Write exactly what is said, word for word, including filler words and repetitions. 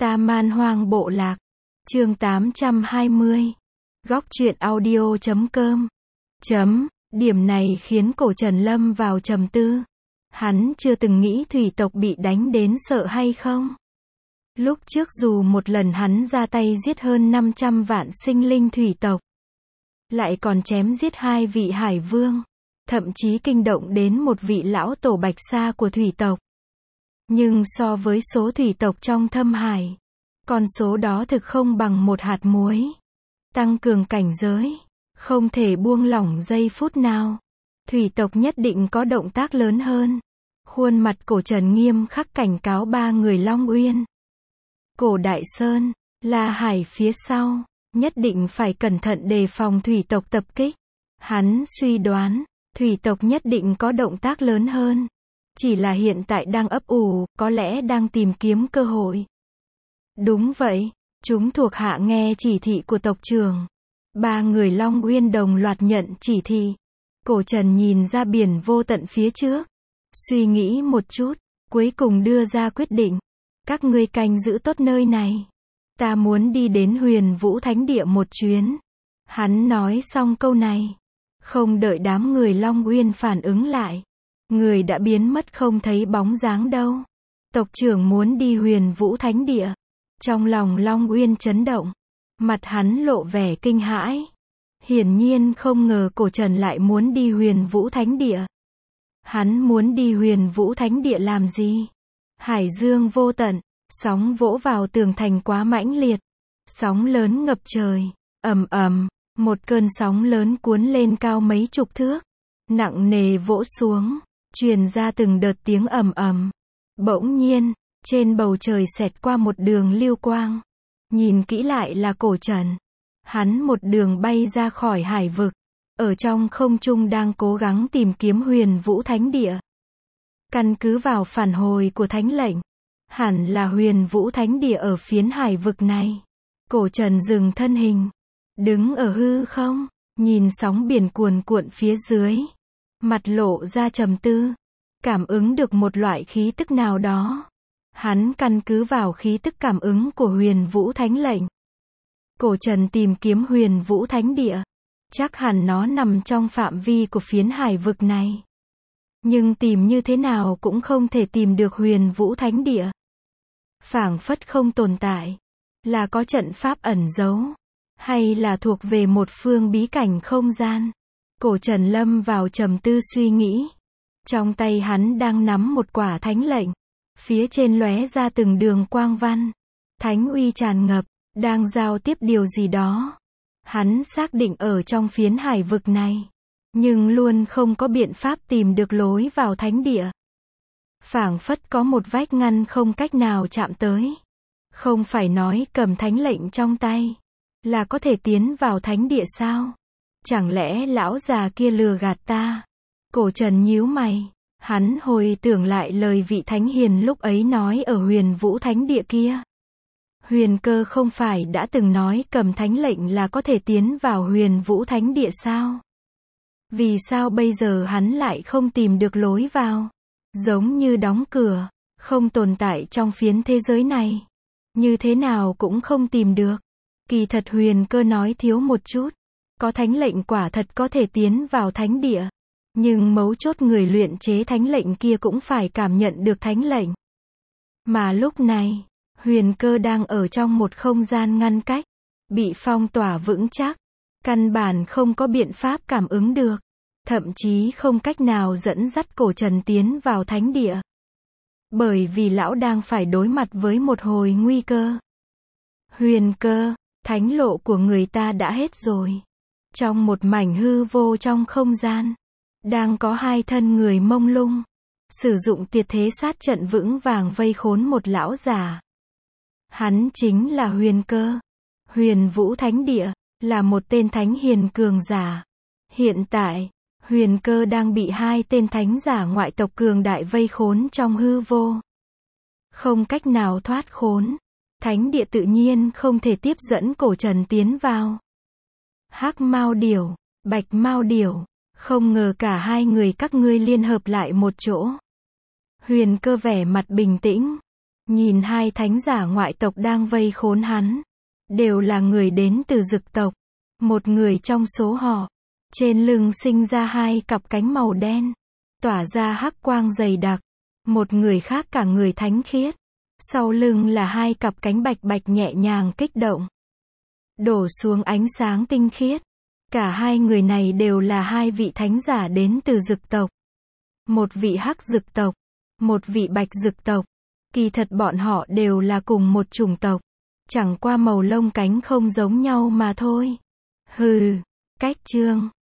Ta Man Hoang Bộ Lạc. Chương tám trăm hai mươi. Góc truyện audio chấm com. Chấm. Điểm này khiến cổ Trần lâm vào trầm tư. Hắn chưa từng nghĩ thủy tộc bị đánh đến sợ hay không. Lúc trước dù một lần hắn ra tay giết hơn năm trăm vạn sinh linh thủy tộc, lại còn chém giết hai vị hải vương, thậm chí kinh động đến một vị lão tổ bạch sa của thủy tộc. Nhưng so với số thủy tộc trong thâm hải, con số đó thực không bằng một hạt muối. Tăng cường cảnh giới, không thể buông lỏng giây phút nào. Thủy tộc nhất định có động tác lớn hơn. Khuôn mặt cổ Trần nghiêm khắc cảnh cáo ba người Long Uyên, Cổ Đại Sơn, La Hải phía sau, nhất định phải cẩn thận đề phòng thủy tộc tập kích. Hắn suy đoán, thủy tộc nhất định có động tác lớn hơn. Chỉ là hiện tại đang ấp ủ, có lẽ đang tìm kiếm cơ hội. Đúng vậy, chúng thuộc hạ nghe chỉ thị của tộc trưởng. Ba người Long Uyên đồng loạt nhận chỉ thị. Cổ Trần nhìn ra biển vô tận phía trước, suy nghĩ một chút, cuối cùng đưa ra quyết định. Các ngươi canh giữ tốt nơi này. Ta muốn đi đến Huyền Vũ Thánh Địa một chuyến. Hắn nói xong câu này, không đợi đám người Long Uyên phản ứng lại, người đã biến mất không thấy bóng dáng đâu. Tộc trưởng muốn đi Huyền Vũ Thánh Địa. Trong lòng Long Uyên chấn động, mặt hắn lộ vẻ kinh hãi. Hiển nhiên không ngờ cổ Trần lại muốn đi Huyền Vũ Thánh Địa. Hắn muốn đi Huyền Vũ Thánh Địa làm gì? Hải dương vô tận, sóng vỗ vào tường thành quá mãnh liệt. Sóng lớn ngập trời, ầm ầm, một cơn sóng lớn cuốn lên cao mấy chục thước, nặng nề vỗ xuống, truyền ra từng đợt tiếng ầm ầm. Bỗng nhiên, trên bầu trời xẹt qua một đường lưu quang. Nhìn kỹ lại là cổ Trần. Hắn một đường bay ra khỏi hải vực, ở trong không trung đang cố gắng tìm kiếm Huyền Vũ Thánh Địa. Căn cứ vào phản hồi của thánh lệnh, hẳn là Huyền Vũ Thánh Địa ở phiến hải vực này. Cổ Trần dừng thân hình, đứng ở hư không, nhìn sóng biển cuồn cuộn phía dưới, mặt lộ ra trầm tư, cảm ứng được một loại khí tức nào đó. Hắn căn cứ vào khí tức cảm ứng của Huyền Vũ Thánh lệnh. Cổ Trần tìm kiếm Huyền Vũ Thánh Địa, chắc hẳn nó nằm trong phạm vi của phiến hải vực này. Nhưng tìm như thế nào cũng không thể tìm được Huyền Vũ Thánh Địa. Phảng phất không tồn tại. Là có trận pháp ẩn giấu, hay là thuộc về một phương bí cảnh không gian? Cổ Trần lâm vào trầm tư suy nghĩ. Trong tay hắn đang nắm một quả thánh lệnh. Phía trên lóe ra từng đường quang văn. Thánh uy tràn ngập, đang giao tiếp điều gì đó. Hắn xác định ở trong phiến hải vực này, nhưng luôn không có biện pháp tìm được lối vào thánh địa. Phảng phất có một vách ngăn không cách nào chạm tới. Không phải nói cầm thánh lệnh trong tay là có thể tiến vào thánh địa sao? Chẳng lẽ lão già kia lừa gạt ta? Cổ Trần nhíu mày, hắn hồi tưởng lại lời vị thánh hiền lúc ấy nói ở Huyền Vũ Thánh Địa kia. Huyền Cơ không phải đã từng nói cầm thánh lệnh là có thể tiến vào Huyền Vũ Thánh Địa sao? Vì sao bây giờ hắn lại không tìm được lối vào? Giống như đóng cửa, không tồn tại trong phiến thế giới này. Như thế nào cũng không tìm được. Kỳ thật Huyền Cơ nói thiếu một chút. Có thánh lệnh quả thật có thể tiến vào thánh địa. Nhưng mấu chốt người luyện chế thánh lệnh kia cũng phải cảm nhận được thánh lệnh. Mà lúc này, Huyền Cơ đang ở trong một không gian ngăn cách, bị phong tỏa vững chắc. Căn bản không có biện pháp cảm ứng được. Thậm chí không cách nào dẫn dắt cổ Trần tiến vào thánh địa. Bởi vì lão đang phải đối mặt với một hồi nguy cơ. Huyền Cơ, thánh lộ của người ta đã hết rồi. Trong một mảnh hư vô trong không gian, đang có hai thân người mông lung, sử dụng tuyệt thế sát trận vững vàng vây khốn một lão già. Hắn chính là Huyền Cơ. Huyền Vũ Thánh Địa, là một tên thánh hiền cường giả. Hiện tại, Huyền Cơ đang bị hai tên thánh giả ngoại tộc cường đại vây khốn trong hư vô. Không cách nào thoát khốn. Thánh địa tự nhiên không thể tiếp dẫn cổ Trần tiến vào. Hắc Mao Điểu, Bạch Mao Điểu, không ngờ cả hai người các ngươi liên hợp lại một chỗ. Huyền Cơ vẻ mặt bình tĩnh, nhìn hai thánh giả ngoại tộc đang vây khốn hắn. Đều là người đến từ Dực tộc. Một người trong số họ, trên lưng sinh ra hai cặp cánh màu đen, tỏa ra hắc quang dày đặc. Một người khác cả người thánh khiết, sau lưng là hai cặp cánh bạch bạch nhẹ nhàng kích động, đổ xuống ánh sáng tinh khiết. Cả hai người này đều là hai vị thánh giả đến từ Dực tộc. Một vị hắc Dực tộc, một vị bạch Dực tộc. Kỳ thật bọn họ đều là cùng một chủng tộc, chẳng qua màu lông cánh không giống nhau mà thôi. Hừ, cách chương